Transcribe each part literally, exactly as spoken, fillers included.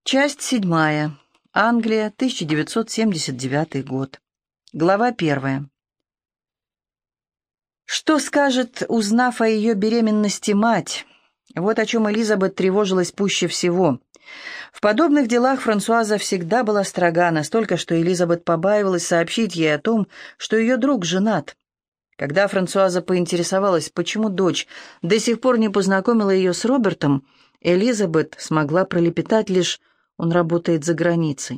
Часть седьмая. Англия, тысяча девятьсот семьдесят девятый год. Глава первая. Что скажет, узнав о ее беременности, мать? Вот о чем Элизабет тревожилась пуще всего. В подобных делах Франсуаза всегда была строга, настолько, что Элизабет побаивалась сообщить ей о том, что ее друг женат. Когда Франсуаза поинтересовалась, почему дочь до сих пор не познакомила ее с Робертом, Элизабет смогла пролепетать лишь: «Он работает за границей».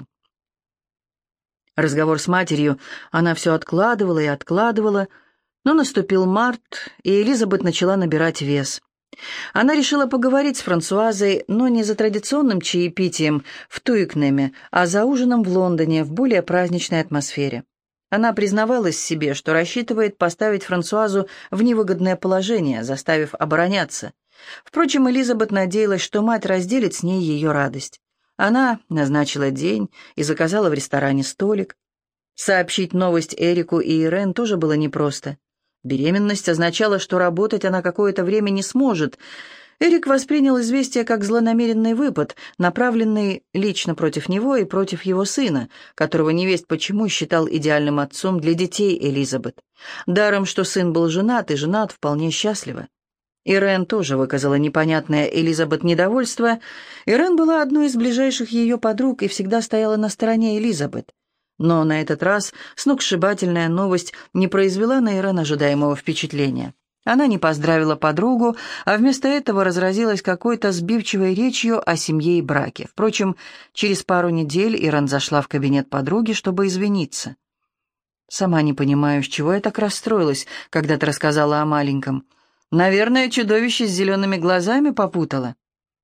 Разговор с матерью она все откладывала и откладывала, но наступил март, и Элизабет начала набирать вес. Она решила поговорить с Франсуазой, но не за традиционным чаепитием в Туикнеме, а за ужином в Лондоне в более праздничной атмосфере. Она признавалась себе, что рассчитывает поставить Франсуазу в невыгодное положение, заставив обороняться. Впрочем, Элизабет надеялась, что мать разделит с ней ее радость. Она назначила день и заказала в ресторане столик. Сообщить новость Эрику и Ирен тоже было непросто. Беременность означала, что работать она какое-то время не сможет. Эрик воспринял известие как злонамеренный выпад, направленный лично против него и против его сына, которого невесть почему считал идеальным отцом для детей Элизабет. Даром, что сын был женат, и женат вполне счастливо. Ирен тоже выказала непонятное Элизабет недовольство. Ирен была одной из ближайших ее подруг и всегда стояла на стороне Элизабет. Но на этот раз сногсшибательная новость не произвела на Ирен ожидаемого впечатления. Она не поздравила подругу, а вместо этого разразилась какой-то сбивчивой речью о семье и браке. Впрочем, через пару недель Ирен зашла в кабинет подруги, чтобы извиниться. «Сама не понимаю, с чего я так расстроилась, когда ты рассказала о маленьком. Наверное, чудовище с зелеными глазами попутало».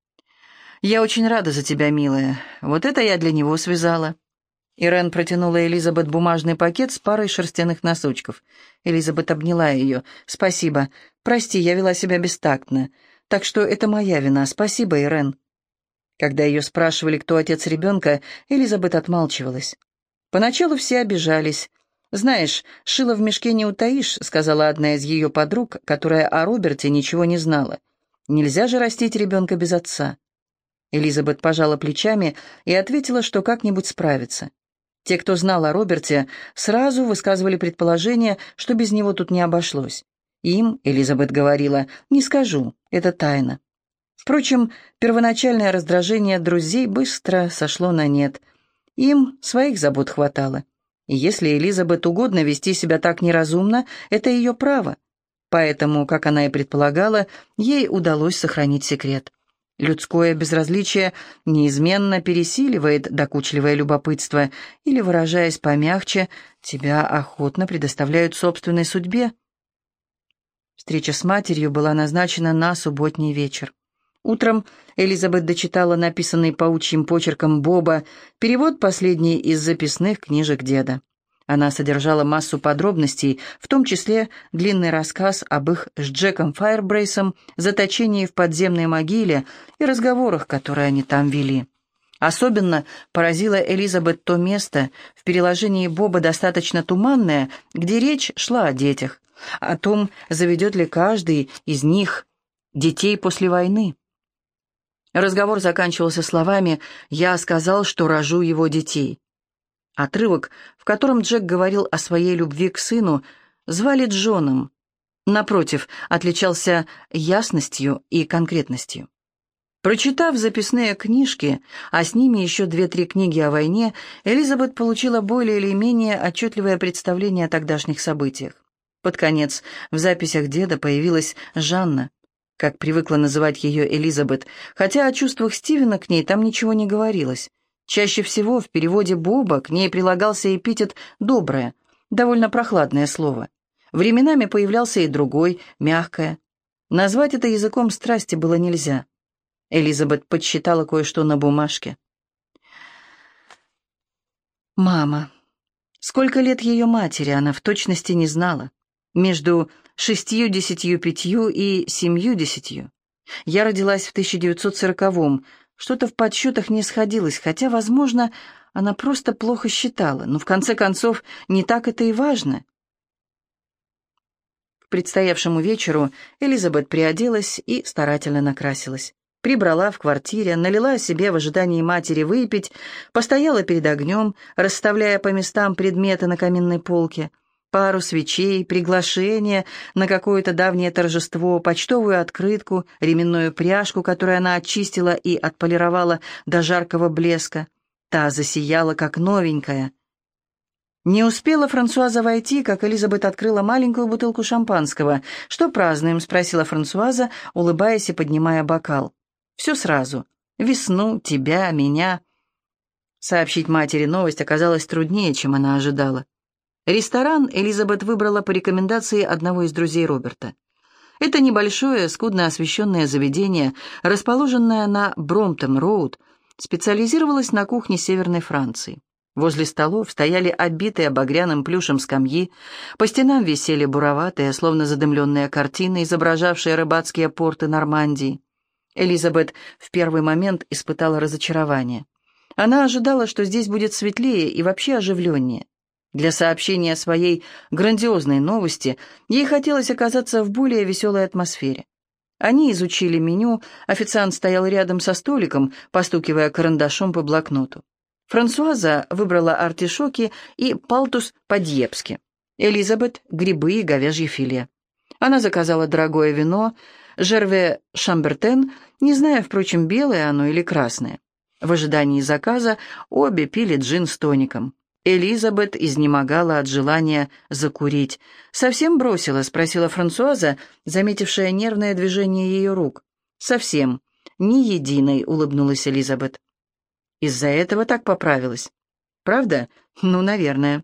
«Я очень рада за тебя, милая. Вот это я для него связала». Ирен протянула Элизабет бумажный пакет с парой шерстяных носочков. Элизабет обняла ее. «Спасибо. Прости, я вела себя бестактно. Так что это моя вина. Спасибо, Ирен». Когда ее спрашивали, кто отец ребенка, Элизабет отмалчивалась. Поначалу все обижались. «Знаешь, шило в мешке не утаишь», — сказала одна из ее подруг, которая о Роберте ничего не знала. «Нельзя же растить ребенка без отца». Элизабет пожала плечами и ответила, что как-нибудь справится. Те, кто знал о Роберте, сразу высказывали предположение, что без него тут не обошлось. Им, Элизабет говорила, не скажу, это тайна. Впрочем, первоначальное раздражение друзей быстро сошло на нет. Им своих забот хватало. И если Элизабет угодно вести себя так неразумно, это ее право. Поэтому, как она и предполагала, ей удалось сохранить секрет. Людское безразличие неизменно пересиливает докучливое любопытство, или, выражаясь помягче, тебя охотно предоставляют собственной судьбе. Встреча с матерью была назначена на субботний вечер. Утром Элизабет дочитала написанный паучьим почерком Боба перевод последний из записных книжек деда. Она содержала массу подробностей, в том числе длинный рассказ об их с Джеком Файрбрейсом заточении в подземной могиле и разговорах, которые они там вели. Особенно поразило Элизабет то место, в переложении Боба достаточно туманное, где речь шла о детях, о том, заведет ли каждый из них детей после войны. Разговор заканчивался словами «Я сказал, что рожу его детей». Отрывок, в котором Джек говорил о своей любви к сыну, звали Джоном. Напротив, отличался ясностью и конкретностью. Прочитав записные книжки, а с ними еще две-три книги о войне, Элизабет получила более или менее отчетливое представление о тогдашних событиях. Под конец в записях деда появилась Жанна, как привыкла называть ее Элизабет, хотя о чувствах Стивена к ней там ничего не говорилось. Чаще всего в переводе Боба к ней прилагался эпитет «доброе», довольно прохладное слово. Временами появлялся и другой, мягкое. Назвать это языком страсти было нельзя. Элизабет подсчитала кое-что на бумажке. Мама. Сколько лет ее матери, она в точности не знала. Между шестьюдесятью пятью и семьюдесятью. Я родилась в тысяча девятьсот сороковом. Что-то в подсчетах не сходилось, хотя, возможно, она просто плохо считала, но в конце концов не так это и важно. К предстоявшему вечеру Элизабет приоделась и старательно накрасилась. Прибрала в квартире, налила себе в ожидании матери выпить, постояла перед огнем, расставляя по местам предметы на каминной полке. Пару свечей, приглашение на какое-то давнее торжество, почтовую открытку, ременную пряжку, которую она очистила и отполировала до жаркого блеска. Та засияла, как новенькая. Не успела Франсуаза войти, как Элизабет открыла маленькую бутылку шампанского. «Что празднуем?» — спросила Франсуаза, улыбаясь и поднимая бокал. «Все сразу. Весну, тебя, меня». Сообщить матери новость оказалось труднее, чем она ожидала. Ресторан Элизабет выбрала по рекомендации одного из друзей Роберта. Это небольшое, скудно освещенное заведение, расположенное на Бромптон-роуд, специализировалось на кухне Северной Франции. Возле столов стояли обитые багряным плюшем скамьи, по стенам висели буроватые, словно задымленные картины, изображавшие рыбацкие порты Нормандии. Элизабет в первый момент испытала разочарование. Она ожидала, что здесь будет светлее и вообще оживленнее. Для сообщения своей грандиозной новости ей хотелось оказаться в более веселой атмосфере. Они изучили меню, официант стоял рядом со столиком, постукивая карандашом по блокноту. Франсуаза выбрала артишоки и палтус по-дьепски. Элизабет — грибы и говяжье филе. Она заказала дорогое вино, Жерве Шамбертен, не зная, впрочем, белое оно или красное. В ожидании заказа обе пили джин с тоником. Элизабет изнемогала от желания закурить. «Совсем бросила?» — спросила Франсуаза, заметившая нервное движение ее рук. «Совсем. Ни единой», — улыбнулась Элизабет. «Из-за этого так поправилась?» «Правда? Ну, наверное».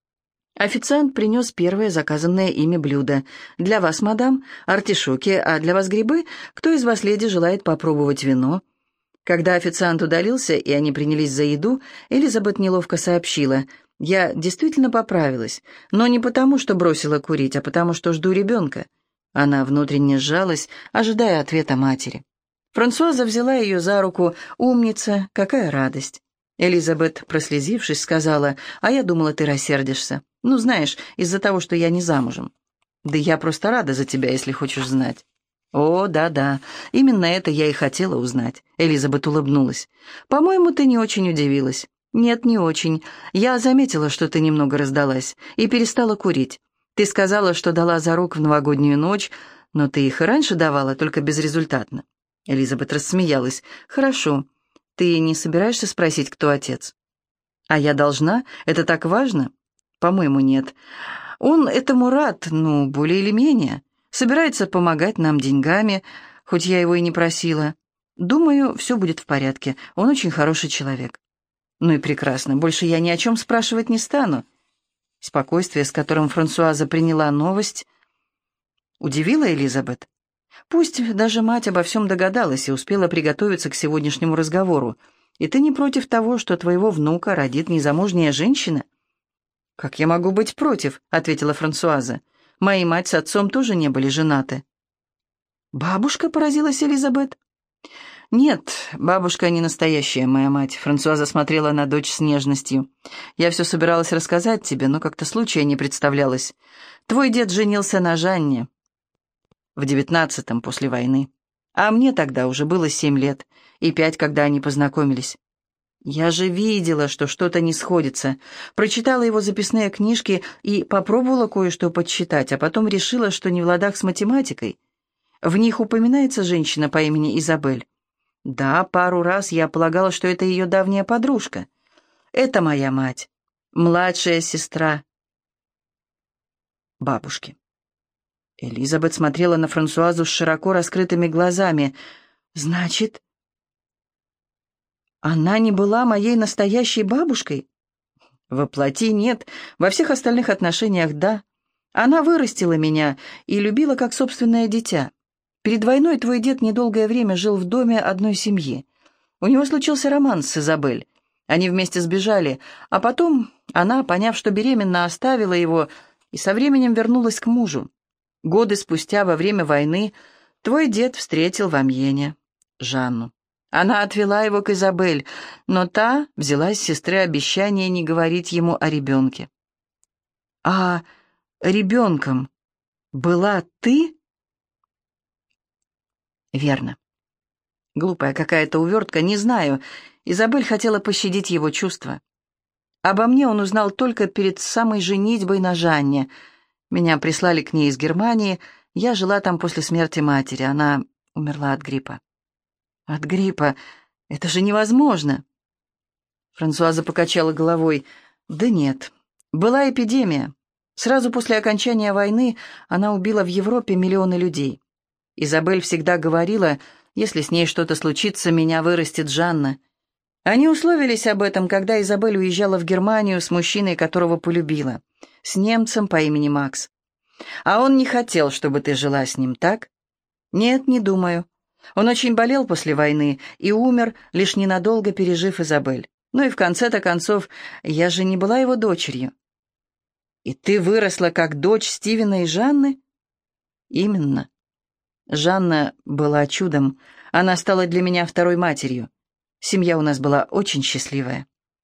Официант принес первое заказанное ими блюдо. «Для вас, мадам, артишоки, а для вас грибы? Кто из вас, леди, желает попробовать вино?» Когда официант удалился, и они принялись за еду, Элизабет неловко сообщила: «Я действительно поправилась, но не потому, что бросила курить, а потому, что жду ребенка». Она внутренне сжалась, ожидая ответа матери. Франсуаза взяла ее за руку. «Умница, какая радость!» Элизабет, прослезившись, сказала: «А я думала, ты рассердишься. Ну, знаешь, из-за того, что я не замужем». «Да я просто рада за тебя, если хочешь знать». «О, да-да, именно это я и хотела узнать», — Элизабет улыбнулась. «По-моему, ты не очень удивилась». «Нет, не очень. Я заметила, что ты немного раздалась и перестала курить. Ты сказала, что дала зарок в новогоднюю ночь, но ты их и раньше давала, только безрезультатно». Элизабет рассмеялась. «Хорошо. Ты не собираешься спросить, кто отец?» «А я должна? Это так важно?» «По-моему, нет. Он этому рад, ну, более или менее. Собирается помогать нам деньгами, хоть я его и не просила. Думаю, все будет в порядке. Он очень хороший человек». «Ну и прекрасно. Больше я ни о чем спрашивать не стану». Спокойствие, с которым Франсуаза приняла новость, удивило Элизабет. Пусть даже мать обо всем догадалась и успела приготовиться к сегодняшнему разговору. «И ты не против того, что твоего внука родит незамужняя женщина?» «Как я могу быть против?» — ответила Франсуаза. «Моя мать с отцом тоже не были женаты». «Бабушка?» — поразилась Элизабет. «Нет, бабушка не настоящая моя мать», — Франсуаза смотрела на дочь с нежностью. «Я все собиралась рассказать тебе, но как-то случая не представлялось. Твой дед женился на Жанне в девятнадцатом после войны, а мне тогда уже было семь лет, и пять, когда они познакомились. Я же видела, что что-то не сходится, прочитала его записные книжки и попробовала кое-что подсчитать, а потом решила, что не в ладах с математикой. В них упоминается женщина по имени Изабель. Да, пару раз я полагала, что это ее давняя подружка. Это моя мать, младшая сестра бабушки». Элизабет смотрела на Франсуазу с широко раскрытыми глазами. «Значит, она не была моей настоящей бабушкой?» «Во плоти нет, во всех остальных отношениях да. Она вырастила меня и любила как собственное дитя. Перед войной твой дед недолгое время жил в доме одной семьи. У него случился роман с Изабель. Они вместе сбежали, а потом она, поняв, что беременна, оставила его и со временем вернулась к мужу. Годы спустя, во время войны, твой дед встретил в Амьене Жанну. Она отвела его к Изабель, но та взяла с сестры обещание не говорить ему о ребенке». «А ребенком была ты?» «Верно. Глупая какая-то увертка, не знаю. Изабель хотела пощадить его чувства. Обо мне он узнал только перед самой женитьбой на Жанне. Меня прислали к ней из Германии. Я жила там после смерти матери. Она умерла от гриппа. От гриппа? Это же невозможно. Франсуаза покачала головой. Да нет, была эпидемия. Сразу после окончания войны она убила в Европе миллионы людей. Изабель всегда говорила, если с ней что-то случится, меня вырастет Жанна. Они условились об этом, когда Изабель уезжала в Германию с мужчиной, которого полюбила, с немцем по имени Макс. А он не хотел, чтобы ты жила с ним, так? Нет, не думаю. Он очень болел после войны и умер, лишь ненадолго пережив Изабель. Ну и в конце-то концов, я же не была его дочерью. И ты выросла как дочь Стивена и Жанны? Именно. Жанна была чудом. Она стала для меня второй матерью. Семья у нас была очень счастливая.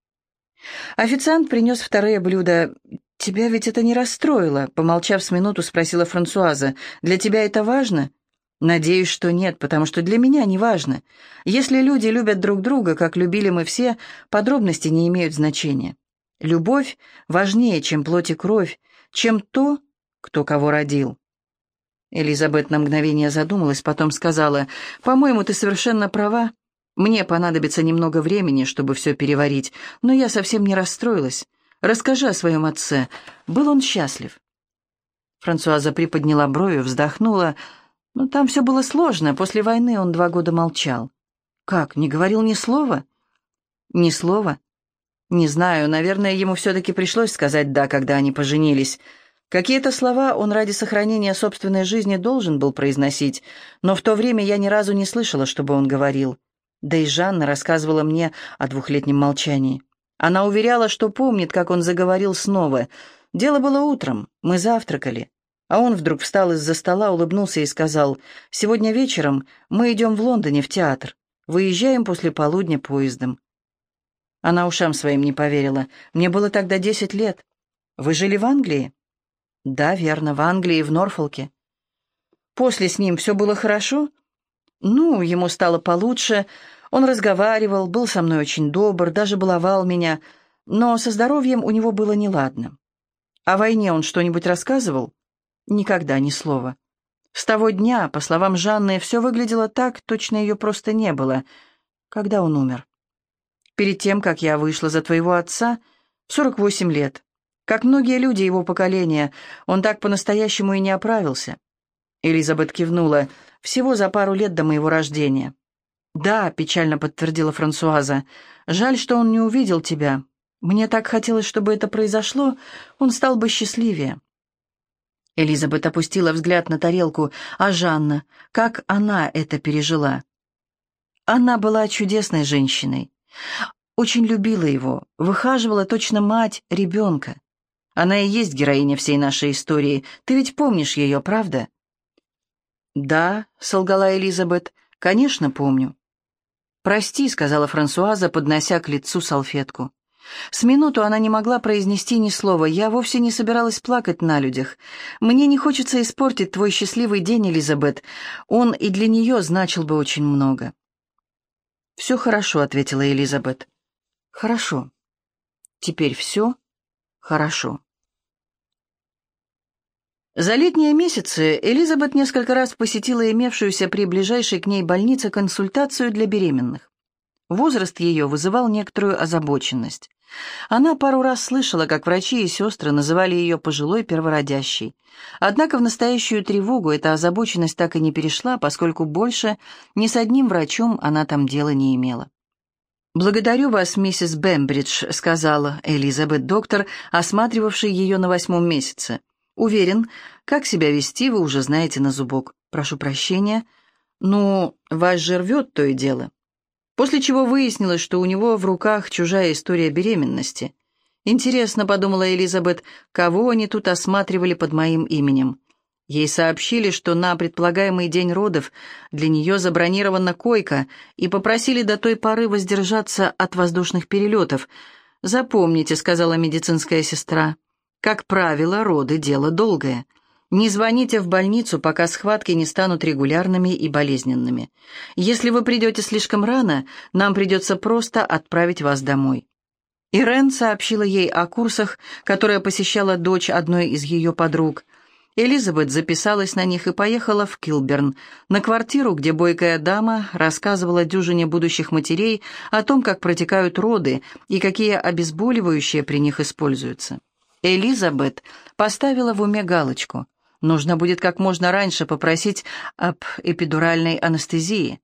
Официант принес вторые блюда. «Тебя ведь это не расстроило?» Помолчав с минуту, спросила Франсуаза. «Для тебя это важно?» «Надеюсь, что нет, потому что для меня не важно. Если люди любят друг друга, как любили мы все, подробности не имеют значения. Любовь важнее, чем плоть и кровь, чем то, кто кого родил». Элизабет на мгновение задумалась, потом сказала: «По-моему, ты совершенно права. Мне понадобится немного времени, чтобы все переварить, но я совсем не расстроилась. Расскажи о своем отце. Был он счастлив?» Франсуаза приподняла брови, вздохнула. «Ну, там все было сложно. После войны он два года молчал». «Как, не говорил ни слова?» «Ни слова. Не знаю, наверное, ему все-таки пришлось сказать «да», когда они поженились. Какие-то слова он ради сохранения собственной жизни должен был произносить, но в то время я ни разу не слышала, чтобы он говорил. Да и Жанна рассказывала мне о двухлетнем молчании. Она уверяла, что помнит, как он заговорил снова. Дело было утром, мы завтракали. А он вдруг встал из-за стола, улыбнулся и сказал: «Сегодня вечером мы идем в Лондоне в театр. Выезжаем после полудня поездом». Она ушам своим не поверила. Мне было тогда десять лет. «Вы жили в Англии?» «Да, верно, в Англии, в Норфолке». «После с ним все было хорошо?» «Ну, ему стало получше. Он разговаривал, был со мной очень добр, даже баловал меня, но со здоровьем у него было неладно». «О войне он что-нибудь рассказывал?» «Никогда ни слова. С того дня, по словам Жанны, все выглядело так, точно ее просто не было. Когда он умер?» «Перед тем, как я вышла за твоего отца, в сорок восемь лет. Как многие люди его поколения, он так по-настоящему и не оправился». Элизабет кивнула. «Всего за пару лет до моего рождения». «Да», — печально подтвердила Франсуаза. «Жаль, что он не увидел тебя. Мне так хотелось, чтобы это произошло, он стал бы счастливее». Элизабет опустила взгляд на тарелку. «А Жанна? Как она это пережила?» «Она была чудесной женщиной. Очень любила его, выхаживала точно мать ребенка. Она и есть героиня всей нашей истории. Ты ведь помнишь ее, правда?» «Да», — солгала Элизабет, — «конечно, помню». «Прости», — сказала Франсуаза, поднося к лицу салфетку. С минуту она не могла произнести ни слова. «Я вовсе не собиралась плакать на людях. Мне не хочется испортить твой счастливый день, Элизабет. Он и для нее значил бы очень много». «Все хорошо», — ответила Элизабет. «Хорошо. Теперь все хорошо». За летние месяцы Элизабет несколько раз посетила имевшуюся при ближайшей к ней больнице консультацию для беременных. Возраст ее вызывал некоторую озабоченность. Она пару раз слышала, как врачи и сестры называли ее пожилой первородящей. Однако в настоящую тревогу эта озабоченность так и не перешла, поскольку больше ни с одним врачом она там дела не имела. «Благодарю вас, миссис Бембридж», — сказала Элизабет доктор, осматривавший ее на восьмом месяце. «Уверен, как себя вести, вы уже знаете на зубок. Прошу прощения. Ну, вас же рвет то и дело». После чего выяснилось, что у него в руках чужая история беременности. «Интересно», — подумала Элизабет, — «кого они тут осматривали под моим именем?» Ей сообщили, что на предполагаемый день родов для нее забронирована койка, и попросили до той поры воздержаться от воздушных перелетов. «Запомните», — сказала медицинская сестра, — «как правило, роды — дело долгое. Не звоните в больницу, пока схватки не станут регулярными и болезненными. Если вы придете слишком рано, нам придется просто отправить вас домой». Ирен сообщила ей о курсах, которые посещала дочь одной из ее подруг. Элизабет записалась на них и поехала в Килберн, на квартиру, где бойкая дама рассказывала дюжине будущих матерей о том, как протекают роды и какие обезболивающие при них используются. Элизабет поставила в уме галочку. Нужно будет как можно раньше попросить об эпидуральной анестезии.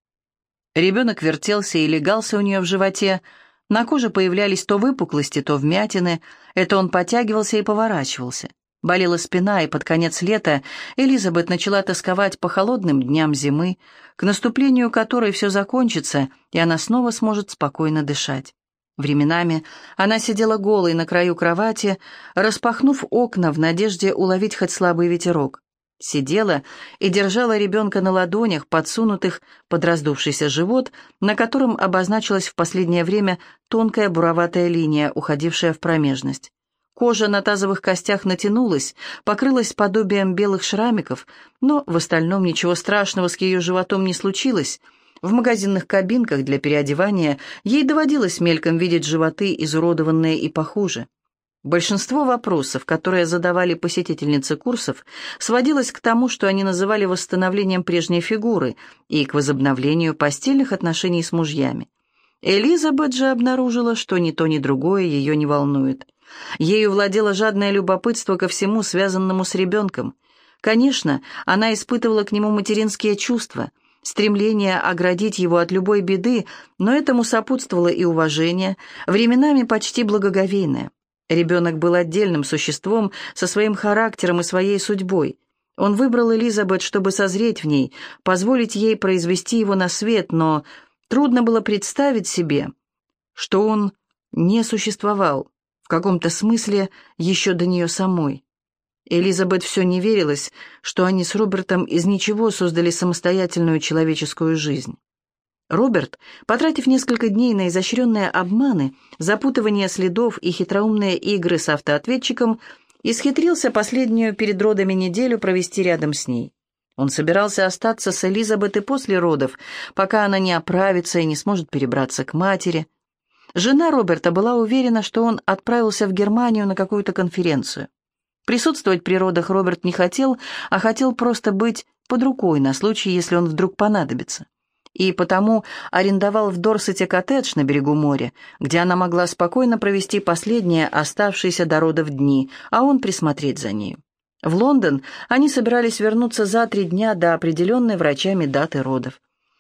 Ребенок вертелся и легался у нее в животе. На коже появлялись то выпуклости, то вмятины. Это он потягивался и поворачивался. Болела спина, и под конец лета Элизабет начала тосковать по холодным дням зимы, к наступлению которой все закончится, и она снова сможет спокойно дышать. Временами она сидела голой на краю кровати, распахнув окна в надежде уловить хоть слабый ветерок. Сидела и держала ребенка на ладонях, подсунутых под раздувшийся живот, на котором обозначилась в последнее время тонкая буроватая линия, уходившая в промежность. Кожа на тазовых костях натянулась, покрылась подобием белых шрамиков, но в остальном ничего страшного с ее животом не случилось. В магазинных кабинках для переодевания ей доводилось мельком видеть животы, изуродованные и похуже. Большинство вопросов, которые задавали посетительницы курсов, сводилось к тому, что они называли восстановлением прежней фигуры и к возобновлению постельных отношений с мужьями. Элизабет же обнаружила, что ни то, ни другое ее не волнует. Ею владело жадное любопытство ко всему, связанному с ребенком. Конечно, она испытывала к нему материнские чувства, стремление оградить его от любой беды, но этому сопутствовало и уважение, временами почти благоговейное. Ребенок был отдельным существом со своим характером и своей судьбой. Он выбрал Элизабет, чтобы созреть в ней, позволить ей произвести его на свет, но трудно было представить себе, что он не существовал, в каком-то смысле еще до нее самой. Элизабет все не верилось, что они с Робертом из ничего создали самостоятельную человеческую жизнь. Роберт, потратив несколько дней на изощренные обманы, запутывание следов и хитроумные игры с автоответчиком, исхитрился последнюю перед родами неделю провести рядом с ней. Он собирался остаться с Элизабет и после родов, пока она не оправится и не сможет перебраться к матери. Жена Роберта была уверена, что он отправился в Германию на какую-то конференцию. Присутствовать при родах Роберт не хотел, а хотел просто быть под рукой на случай, если он вдруг понадобится. И потому арендовал в Дорсете коттедж на берегу моря, где она могла спокойно провести последние оставшиеся до родов дни, а он присмотреть за нею. В Лондон они собирались вернуться за три дня до определенной врачами даты родов.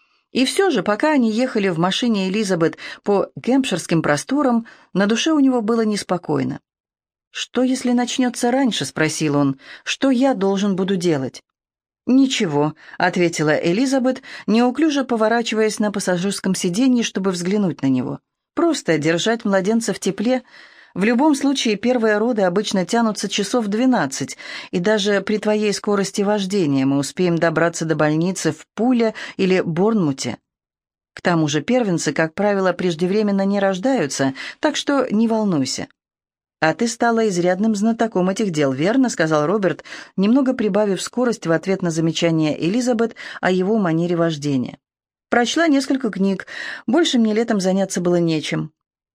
И все же, пока они ехали в машине Элизабет по гэмпширским просторам, на душе у него было неспокойно. «Что, если начнется раньше?» — спросил он. «Что я должен буду делать?» «Ничего», — ответила Элизабет, неуклюже поворачиваясь на пассажирском сиденье, чтобы взглянуть на него. «Просто держать младенца в тепле. В любом случае, первые роды обычно тянутся часов двенадцать, и даже при твоей скорости вождения мы успеем добраться до больницы в Пуле или Борнмуте. К тому же первенцы, как правило, преждевременно не рождаются, так что не волнуйся». «А ты стала изрядным знатоком этих дел, верно?» — сказал Роберт, немного прибавив скорость в ответ на замечание Элизабет о его манере вождения. «Прочла несколько книг. Больше мне летом заняться было нечем».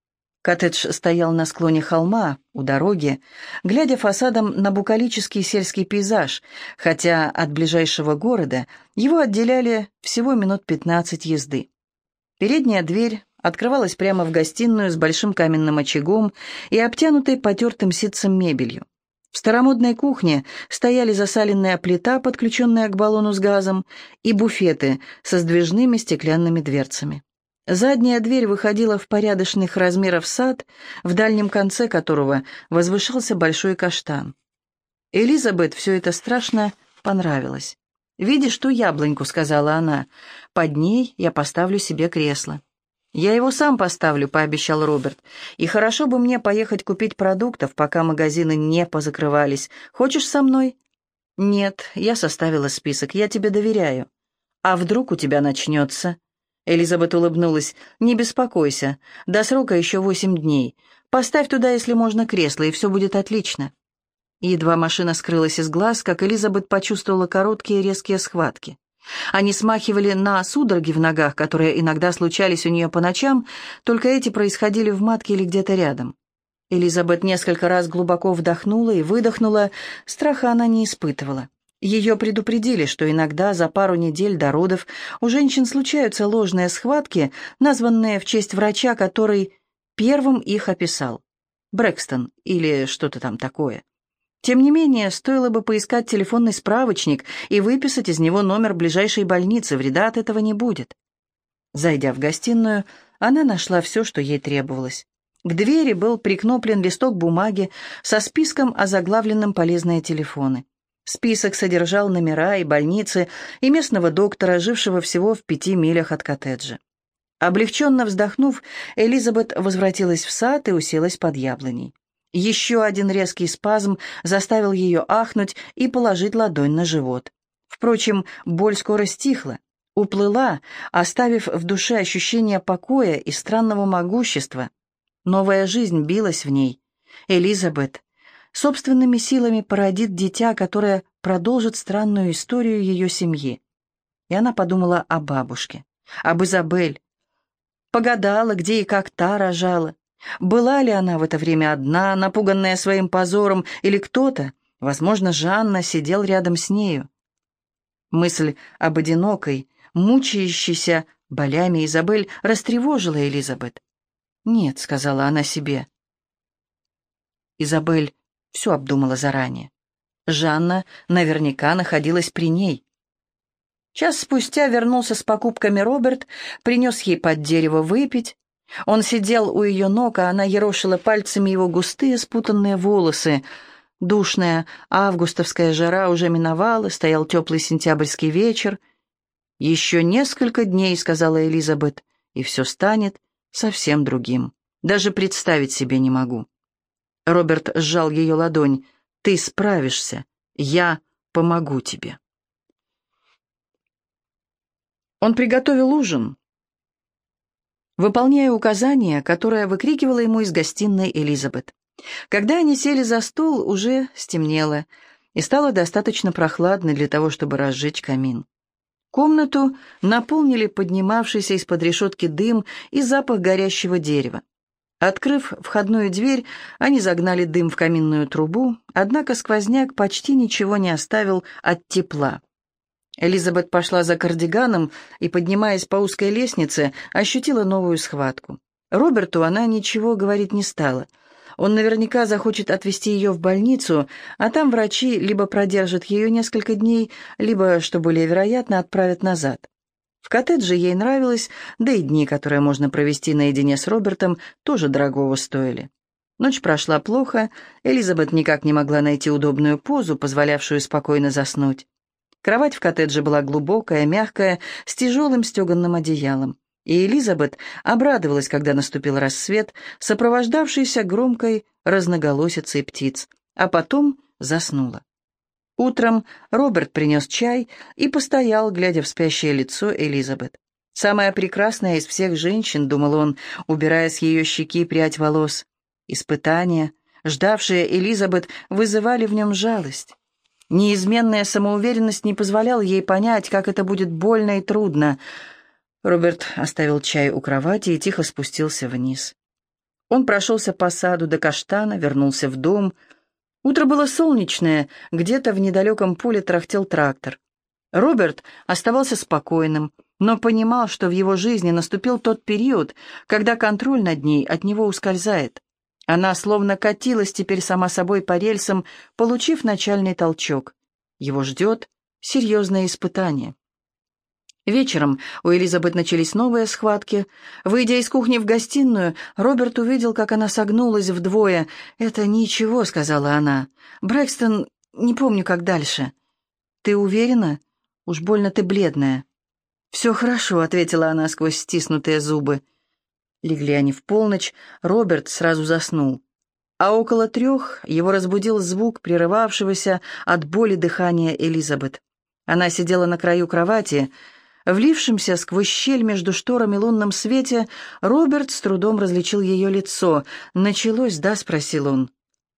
Коттедж стоял на склоне холма, у дороги, глядя фасадом на буколический сельский пейзаж, хотя от ближайшего города его отделяли всего минут пятнадцать езды. Передняя дверь открывалась прямо в гостиную с большим каменным очагом и обтянутой потертым ситцем мебелью. В старомодной кухне стояли засаленная плита, подключенная к баллону с газом, и буфеты со сдвижными стеклянными дверцами. Задняя дверь выходила в порядочных размеров сад, в дальнем конце которого возвышался большой каштан. Элизабет все это страшно понравилось. «Видишь ту яблоньку?» — сказала она. «Под ней я поставлю себе кресло». «Я его сам поставлю», — пообещал Роберт. «И хорошо бы мне поехать купить продуктов, пока магазины не позакрывались. Хочешь со мной?» «Нет, я составила список, я тебе доверяю». «А вдруг у тебя начнется?» Элизабет улыбнулась. «Не беспокойся, до срока еще восемь дней. Поставь туда, если можно, кресло, и все будет отлично». Едва машина скрылась из глаз, как Элизабет почувствовала короткие резкие схватки. Они смахивали на судороги в ногах, которые иногда случались у нее по ночам, только эти происходили в матке или где-то рядом. Элизабет несколько раз глубоко вдохнула и выдохнула, страха она не испытывала. Ее предупредили, что иногда за пару недель до родов у женщин случаются ложные схватки, названные в честь врача, который первым их описал. Брэкстон или что-то там такое. Тем не менее, стоило бы поискать телефонный справочник и выписать из него номер ближайшей больницы, вреда от этого не будет. Зайдя в гостиную, она нашла все, что ей требовалось. К двери был прикноплен листок бумаги со списком, озаглавленным «Полезные телефоны». Список содержал номера и больницы, и местного доктора, жившего всего в пяти милях от коттеджа. Облегченно вздохнув, Элизабет возвратилась в сад и уселась под яблоней. Еще один резкий спазм заставил ее ахнуть и положить ладонь на живот. Впрочем, боль скоро стихла, уплыла, оставив в душе ощущение покоя и странного могущества. Новая жизнь билась в ней. Элизабет собственными силами породит дитя, которое продолжит странную историю ее семьи. И она подумала о бабушке, об Изабель. Погадала, где и как та рожала. Была ли она в это время одна, напуганная своим позором, или кто-то, возможно, Жанна, сидел рядом с нею? Мысль об одинокой, мучающейся болями Изабель растревожила Элизабет. «Нет», — сказала она себе. Изабель все обдумала заранее. Жанна наверняка находилась при ней. Час спустя вернулся с покупками Роберт, принес ей под дерево выпить. Он сидел у ее ног, а она ерошила пальцами его густые спутанные волосы. Душная августовская жара уже миновала, стоял теплый сентябрьский вечер. «Еще несколько дней», — сказала Элизабет, — «и все станет совсем другим. Даже представить себе не могу». Роберт сжал ее ладонь. «Ты справишься. Я помогу тебе». Он приготовил ужин, выполняя указание, которое выкрикивала ему из гостиной Элизабет. Когда они сели за стол, уже стемнело, и стало достаточно прохладно для того, чтобы разжечь камин. Комнату наполнили поднимавшийся из-под решетки дым и запах горящего дерева. Открыв входную дверь, они загнали дым в каминную трубу, однако сквозняк почти ничего не оставил от тепла. Элизабет пошла за кардиганом и, поднимаясь по узкой лестнице, ощутила новую схватку. Роберту она ничего говорить не стала. Он наверняка захочет отвезти ее в больницу, а там врачи либо продержат ее несколько дней, либо, что более вероятно, отправят назад. В коттедже ей нравилось, да и дни, которые можно провести наедине с Робертом, тоже дорогого стоили. Ночь прошла плохо, Элизабет никак не могла найти удобную позу, позволявшую спокойно заснуть. Кровать в коттедже была глубокая, мягкая, с тяжелым стеганым одеялом. И Элизабет обрадовалась, когда наступил рассвет, сопровождавшийся громкой разноголосицей птиц, а потом заснула. Утром Роберт принес чай и постоял, глядя в спящее лицо Элизабет. «Самая прекрасная из всех женщин», — думал он, убирая с ее щеки прядь волос. Испытания, ждавшие Элизабет, вызывали в нем жалость. Неизменная самоуверенность не позволяла ей понять, как это будет больно и трудно. Роберт оставил чай у кровати и тихо спустился вниз. Он прошелся по саду до каштана, вернулся в дом. Утро было солнечное, где-то в недалеком поле тарахтел трактор. Роберт оставался спокойным, но понимал, что в его жизни наступил тот период, когда контроль над ней от него ускользает. Она словно катилась теперь сама собой по рельсам, получив начальный толчок. Его ждет серьезное испытание. Вечером у Элизабет начались новые схватки. Выйдя из кухни в гостиную, Роберт увидел, как она согнулась вдвое. «Это ничего», — сказала она. «Брэкстон, не помню, как дальше». «Ты уверена? Уж больно ты бледная». «Все хорошо», — ответила она сквозь стиснутые зубы. Легли они в полночь, Роберт сразу заснул. А около трех его разбудил звук прерывавшегося от боли дыхания Элизабет. Она сидела на краю кровати. Влившимся сквозь щель между шторами лунном свете, Роберт с трудом различил ее лицо. «Началось, да?» — спросил он.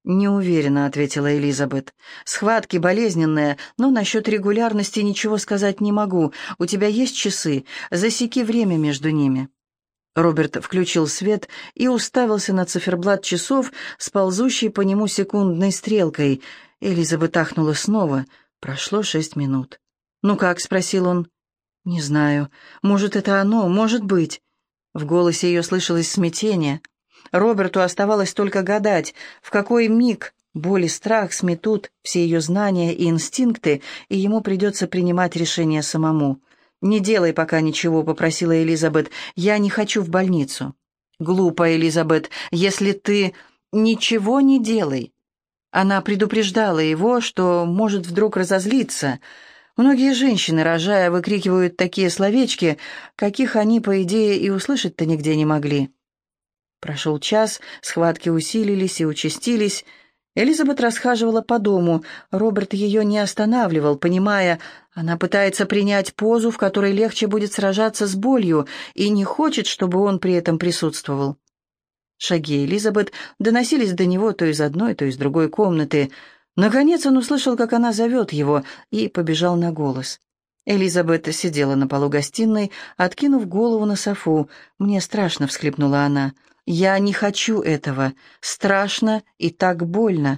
«Не уверена», — ответила Элизабет. «Схватки болезненные, но насчет регулярности ничего сказать не могу. У тебя есть часы? Засеки время между ними». Роберт включил свет и уставился на циферблат часов с ползущей по нему секундной стрелкой. Элизабет ахнула снова. Прошло шесть минут. «Ну как?» — спросил он. «Не знаю. Может, это оно, может быть». В голосе ее слышалось смятение. Роберту оставалось только гадать, в какой миг боль и страх сметут все ее знания и инстинкты, и ему придется принимать решение самому. «Не делай пока ничего», — попросила Элизабет. «Я не хочу в больницу». «Глупо, Элизабет, если ты...» «Ничего не делай». Она предупреждала его, что может вдруг разозлиться. Многие женщины, рожая, выкрикивают такие словечки, каких они, по идее, и услышать-то нигде не могли. Прошел час, схватки усилились и участились. Элизабет расхаживала по дому. Роберт ее не останавливал, понимая, она пытается принять позу, в которой легче будет сражаться с болью, и не хочет, чтобы он при этом присутствовал. Шаги Элизабет доносились до него то из одной, то из другой комнаты. Наконец он услышал, как она зовет его, и побежал на голос. Элизабет сидела на полу гостиной, откинув голову на софу. «Мне страшно», — всхлипнула она. «Я не хочу этого. Страшно и так больно».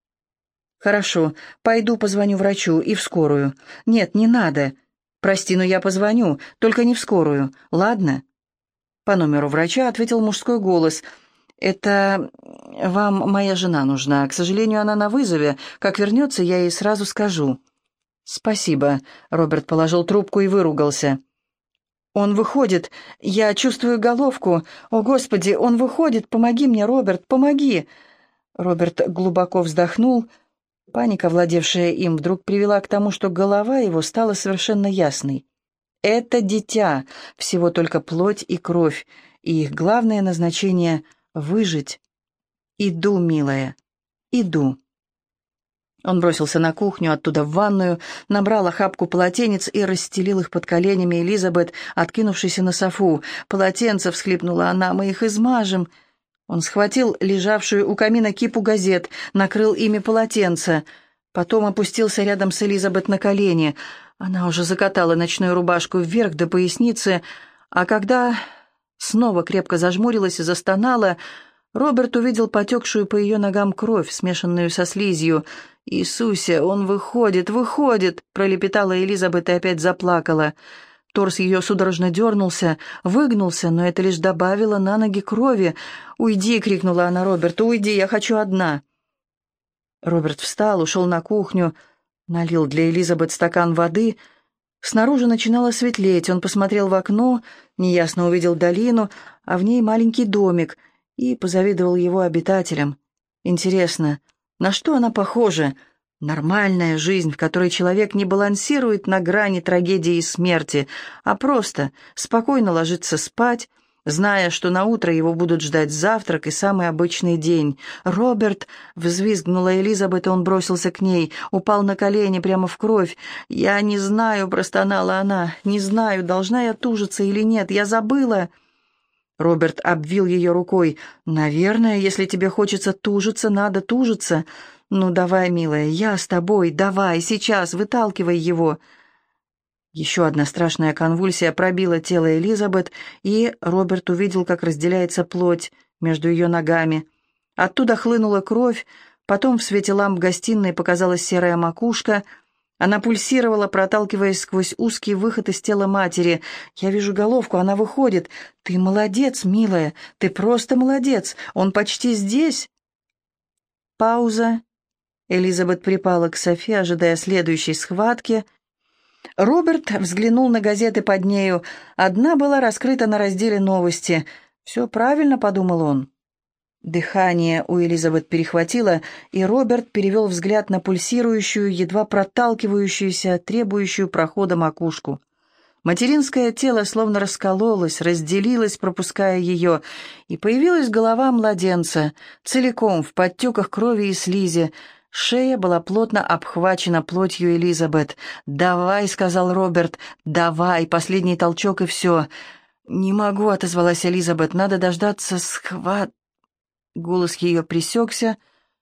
«Хорошо, пойду позвоню врачу и в скорую». «Нет, не надо». «Прости, но я позвоню, только не в скорую. Ладно?» По номеру врача ответил мужской голос. «Это вам моя жена нужна. К сожалению, она на вызове. Как вернется, я ей сразу скажу». «Спасибо», — Роберт положил трубку и выругался. «Он выходит. Я чувствую головку. О, Господи, он выходит. Помоги мне, Роберт, помоги!» Роберт глубоко вздохнул. Паника, владевшая им, вдруг привела к тому, что голова его стала совершенно ясной. Это дитя, всего только плоть и кровь, и их главное назначение — выжить. «Иду, милая, иду». Он бросился на кухню, оттуда в ванную, набрал охапку полотенец и расстелил их под коленями Элизабет, откинувшейся на софу. «Полотенце!» — всхлипнула она. «Мы их измажем!» Он схватил лежавшую у камина кипу газет, накрыл ими полотенце. Потом опустился рядом с Элизабет на колени. Она уже закатала ночную рубашку вверх до поясницы, а когда снова крепко зажмурилась и застонала, Роберт увидел потекшую по ее ногам кровь, смешанную со слизью. «Иисусе, он выходит, выходит!» — пролепетала Элизабет и опять заплакала. Торс ее судорожно дернулся, выгнулся, но это лишь добавило на ноги крови. «Уйди!» — крикнула она Роберту. «Уйди, я хочу одна!» Роберт встал, ушел на кухню, налил для Элизабет стакан воды. Снаружи начинало светлеть. Он посмотрел в окно, неясно увидел долину, а в ней маленький домик, и позавидовал его обитателям. Интересно, на что она похожа? Нормальная жизнь, в которой человек не балансирует на грани трагедии и смерти, а просто спокойно ложится спать, зная, что на утро его будут ждать завтрак и самый обычный день. «Роберт!» — взвизгнула Элизабет, и он бросился к ней, упал на колени прямо в кровь. «Я не знаю», — простонала она, — «не знаю, должна я тужиться или нет, я забыла». Роберт обвил ее рукой. «Наверное, если тебе хочется тужиться, надо тужиться. Ну, давай, милая, я с тобой, давай, сейчас, выталкивай его». Еще одна страшная конвульсия пробила тело Элизабет, и Роберт увидел, как разделяется плоть между ее ногами. Оттуда хлынула кровь, потом в свете ламп гостиной показалась серая макушка. Она пульсировала, проталкиваясь сквозь узкий выход из тела матери. «Я вижу головку, она выходит. Ты молодец, милая, ты просто молодец. Он почти здесь». Пауза. Элизабет припала к Софи, ожидая следующей схватки. Роберт взглянул на газеты под нею. Одна была раскрыта на разделе «Новости». «Все правильно», — подумал он. Дыхание у Элизабет перехватило, и Роберт перевел взгляд на пульсирующую, едва проталкивающуюся, требующую прохода макушку. Материнское тело словно раскололось, разделилось, пропуская ее, и появилась голова младенца, целиком в подтеках крови и слизи. Шея была плотно обхвачена плотью Элизабет. «Давай», — сказал Роберт, — «давай, последний толчок и все». «Не могу», — отозвалась Элизабет, — «надо дождаться схват...» Голос ее пресекся.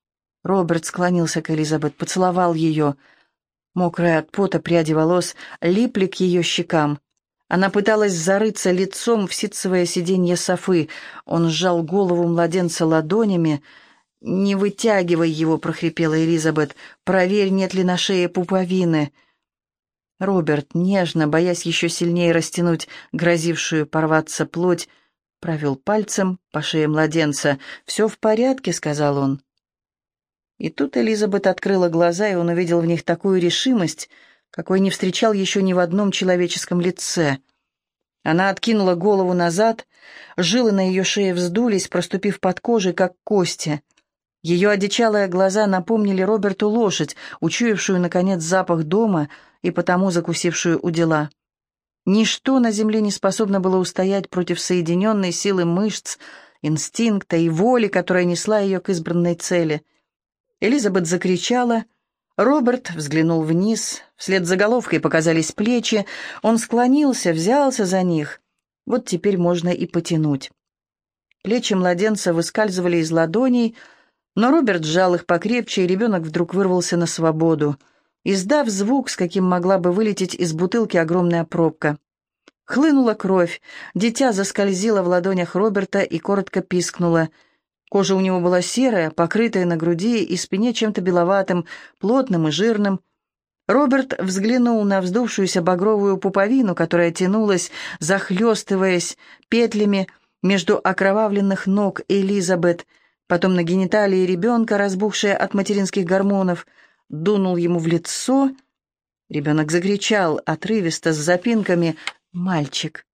Роберт склонился к Элизабет, поцеловал ее. Мокрые от пота пряди волос липли к ее щекам. Она пыталась зарыться лицом в ситцевое сиденье софы. Он сжал голову младенца ладонями. «Не вытягивай его», — прохрипела Элизабет. «Проверь, нет ли на шее пуповины». Роберт, нежно, боясь еще сильнее растянуть грозившую порваться плоть, провел пальцем по шее младенца. «Все в порядке», — сказал он. И тут Элизабет открыла глаза, и он увидел в них такую решимость, какой не встречал еще ни в одном человеческом лице. Она откинула голову назад, жилы на ее шее вздулись, проступив под кожей, как кости. Ее одичалые глаза напомнили Роберту лошадь, учуявшую, наконец, запах дома и потому закусившую у дела. Ничто на земле не способно было устоять против соединенной силы мышц, инстинкта и воли, которая несла ее к избранной цели. Элизабет закричала. Роберт взглянул вниз. Вслед за головкой показались плечи. Он склонился, взялся за них. Вот теперь можно и потянуть. Плечи младенца выскальзывали из ладоней, но Роберт сжал их покрепче, и ребенок вдруг вырвался на свободу, издав звук, с каким могла бы вылететь из бутылки огромная пробка. Хлынула кровь, дитя заскользило в ладонях Роберта и коротко пискнуло. Кожа у него была серая, покрытая на груди и спине чем-то беловатым, плотным и жирным. Роберт взглянул на вздувшуюся багровую пуповину, которая тянулась, захлестываясь петлями между окровавленных ног Элизабет, потом на гениталии ребенка, разбухшие от материнских гормонов, дунул ему в лицо. Ребенок закричал отрывисто, с запинками: «Мальчик!»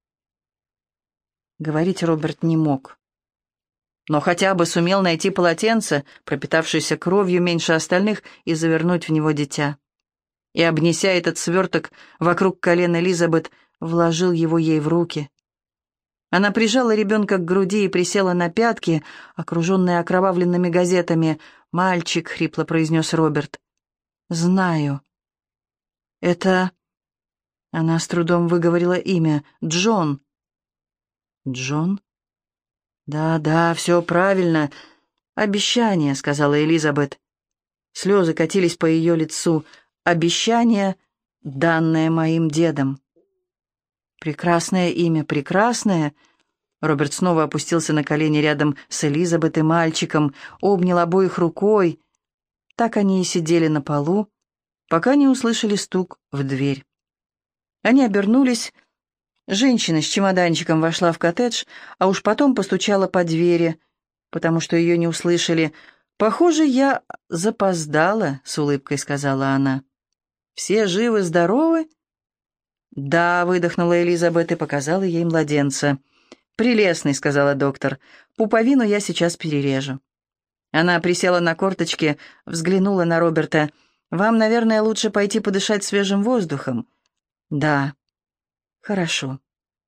Говорить Роберт не мог, но хотя бы сумел найти полотенце, пропитавшееся кровью меньше остальных, и завернуть в него дитя. И, обнеся этот сверток вокруг колена Элизабет, вложил его ей в руки. Она прижала ребенка к груди и присела на пятки, окруженная окровавленными газетами. «Мальчик», — хрипло произнес Роберт. «Знаю». «Это...» — она с трудом выговорила имя. «Джон». «Джон?» «Да, да, все правильно. Обещание», — сказала Элизабет. Слезы катились по ее лицу. «Обещание, данное моим дедом». «Прекрасное имя, прекрасное!» Роберт снова опустился на колени рядом с Элизабет и мальчиком, обнял обоих рукой. Так они и сидели на полу, пока не услышали стук в дверь. Они обернулись. Женщина с чемоданчиком вошла в коттедж, а уж потом постучала по двери, потому что ее не услышали. «Похоже, я запоздала», — с улыбкой сказала она. «Все живы-здоровы?» «Да», — выдохнула Элизабет и показала ей младенца. «Прелестный», — сказала доктор. «Пуповину я сейчас перережу». Она присела на корточки, взглянула на Роберта. «Вам, наверное, лучше пойти подышать свежим воздухом». «Да». «Хорошо».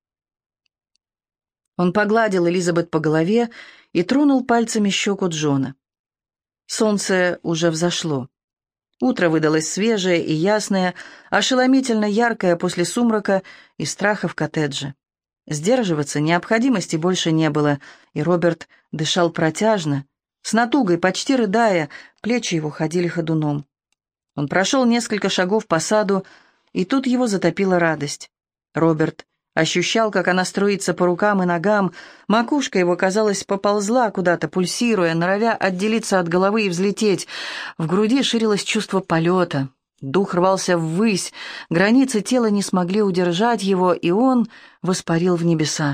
Он погладил Элизабет по голове и тронул пальцами щеку Джона. Солнце уже взошло. Утро выдалось свежее и ясное, ошеломительно яркое после сумрака и страха в коттедже. Сдерживаться необходимости больше не было, и Роберт дышал протяжно, с натугой, почти рыдая, плечи его ходили ходуном. Он прошел несколько шагов по саду, и тут его затопила радость. Роберт ощущал, как она струится по рукам и ногам, макушка его, казалось, поползла куда-то, пульсируя, норовя отделиться от головы и взлететь. В груди ширилось чувство полета, дух рвался ввысь, границы тела не смогли удержать его, и он воспарил в небеса.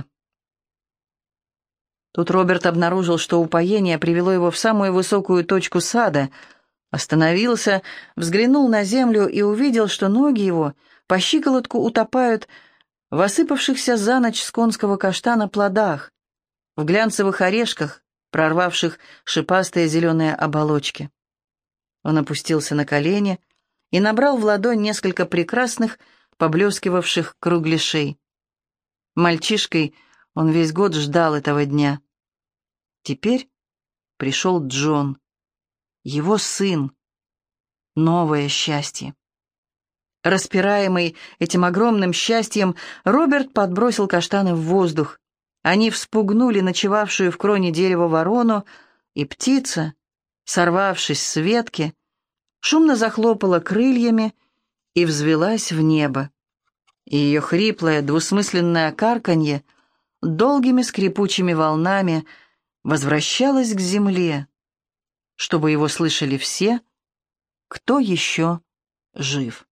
Тут Роберт обнаружил, что упоение привело его в самую высокую точку сада, остановился, взглянул на землю и увидел, что ноги его по щиколотку утопают в осыпавшихся за ночь с конского каштана плодах, в глянцевых орешках, прорвавших шипастые зеленые оболочки. Он опустился на колени и набрал в ладонь несколько прекрасных, поблескивавших кругляшей. Мальчишкой он весь год ждал этого дня. Теперь пришел Джон, его сын, новое счастье. Распираемый этим огромным счастьем, Роберт подбросил каштаны в воздух. Они вспугнули ночевавшую в кроне дерева ворону, и птица, сорвавшись с ветки, шумно захлопала крыльями и взвелась в небо. И ее хриплое, двусмысленное карканье долгими скрипучими волнами возвращалось к земле, чтобы его слышали все, кто еще жив.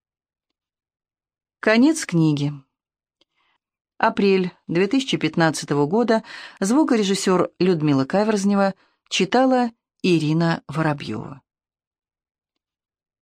Конец книги. Апрель две тысячи пятнадцатого года. Звукорежиссер Людмила Каверзнева читала Ирина Воробьева.